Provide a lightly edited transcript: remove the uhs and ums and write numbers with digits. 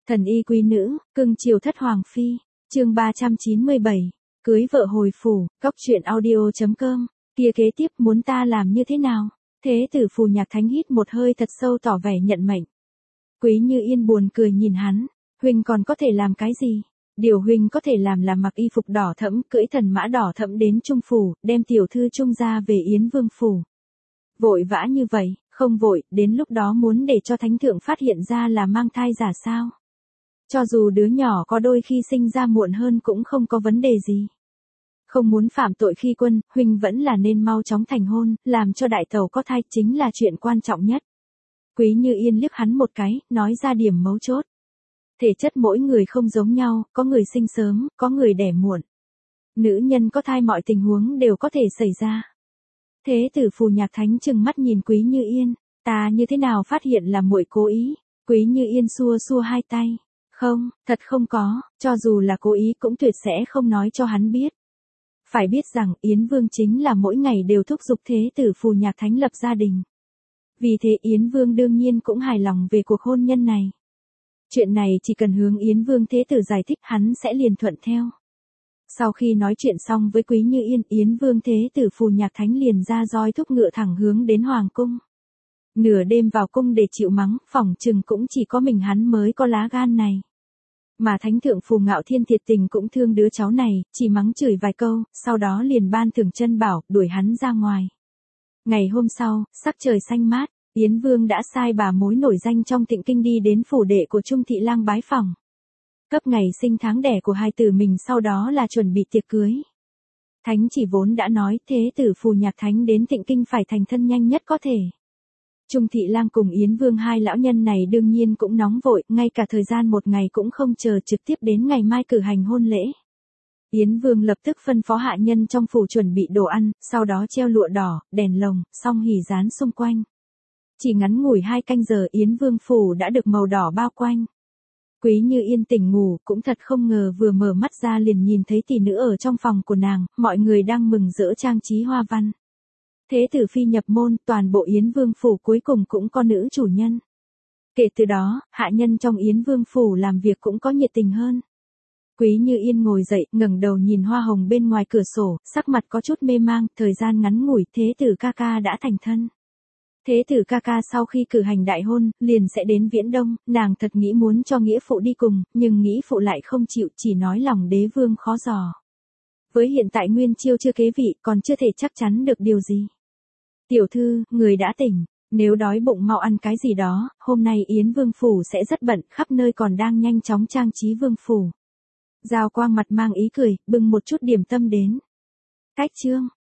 Thần y quý nữ, cưng chiều thất hoàng phi, chương 397, cưới vợ hồi phủ, góc truyện audio.com, kia kế tiếp muốn ta làm như thế nào? Thế tử Phù Nhạc Thánh hít một hơi thật sâu tỏ vẻ nhận mệnh. Quý Như Yên buồn cười nhìn hắn, huynh còn có thể làm cái gì? Điều huynh có thể làm là mặc y phục đỏ thẫm, cưỡi thần mã đỏ thẫm đến Trung phủ, đem tiểu thư Trung gia về Yến Vương phủ. Vội vã như vậy, không vội, đến lúc đó muốn để cho thánh thượng phát hiện ra là mang thai giả sao? Cho dù đứa nhỏ có đôi khi sinh ra muộn hơn cũng không có vấn đề gì. Không muốn phạm tội khi quân, huynh vẫn là nên mau chóng thành hôn, làm cho đại tẩu có thai chính là chuyện quan trọng nhất. Quý Như Yên liếc hắn một cái, nói ra điểm mấu chốt. Thể chất mỗi người không giống nhau, có người sinh sớm, có người đẻ muộn. Nữ nhân có thai mọi tình huống đều có thể xảy ra. Thế tử Phù Nhạc Thánh trừng mắt nhìn Quý Như Yên, ta như thế nào phát hiện là muội cố ý? Quý Như Yên xua xua hai tay. Không, thật không có, cho dù là cố ý cũng tuyệt sẽ không nói cho hắn biết. Phải biết rằng Yến Vương chính là mỗi ngày đều thúc giục thế tử Phù Nhạc Thánh lập gia đình. Vì thế Yến Vương đương nhiên cũng hài lòng về cuộc hôn nhân này. Chuyện này chỉ cần hướng Yến Vương thế tử giải thích hắn sẽ liền thuận theo. Sau khi nói chuyện xong với Quý Như Yên, Yến Vương thế tử Phù Nhạc Thánh liền ra roi thúc ngựa thẳng hướng đến Hoàng cung. Nửa đêm vào cung để chịu mắng, phỏng chừng cũng chỉ có mình hắn mới có lá gan này. Mà Thánh thượng Phù Ngạo Thiên thiệt tình cũng thương đứa cháu này, chỉ mắng chửi vài câu, sau đó liền ban thưởng chân bảo, đuổi hắn ra ngoài. Ngày hôm sau, sắc trời xanh mát, Yến Vương đã sai bà mối nổi danh trong Thịnh Kinh đi đến phủ đệ của Trung thị lang bái phỏng. Cấp ngày sinh tháng đẻ của hai tử mình, sau đó là chuẩn bị tiệc cưới. Thánh chỉ vốn đã nói thế tử Phù Nhạc Thánh đến Thịnh Kinh phải thành thân nhanh nhất có thể. Trung thị lang cùng Yến Vương hai lão nhân này đương nhiên cũng nóng vội, ngay cả thời gian một ngày cũng không chờ, trực tiếp đến ngày mai cử hành hôn lễ. Yến Vương lập tức phân phó hạ nhân trong phủ chuẩn bị đồ ăn, sau đó treo lụa đỏ, đèn lồng, song hỷ dán xung quanh. Chỉ ngắn ngủi 2 canh giờ Yến Vương phủ đã được màu đỏ bao quanh. Quý Như Yên tỉnh ngủ, cũng thật không ngờ vừa mở mắt ra liền nhìn thấy tỷ nữ ở trong phòng của nàng, mọi người đang mừng rỡ trang trí hoa văn. Thế tử phi nhập môn, toàn bộ Yến Vương phủ cuối cùng cũng có nữ chủ nhân. Kể từ đó, hạ nhân trong Yến Vương phủ làm việc cũng có nhiệt tình hơn. Quý Như Yên ngồi dậy, ngẩng đầu nhìn hoa hồng bên ngoài cửa sổ, sắc mặt có chút mê mang, thời gian ngắn ngủi, thế tử ca ca đã thành thân. Thế tử ca ca sau khi cử hành đại hôn, liền sẽ đến Viễn Đông, nàng thật nghĩ muốn cho nghĩa phụ đi cùng, nhưng nghĩa phụ lại không chịu, chỉ nói lòng đế vương khó dò. Với hiện tại Nguyên Chiêu chưa kế vị, còn chưa thể chắc chắn được điều gì. Tiểu thư, người đã tỉnh, nếu đói bụng mau ăn cái gì đó, hôm nay Yến Vương phủ sẽ rất bận, khắp nơi còn đang nhanh chóng trang trí vương phủ. Giao Quang mặt mang ý cười, bưng một chút điểm tâm đến. Cách chương.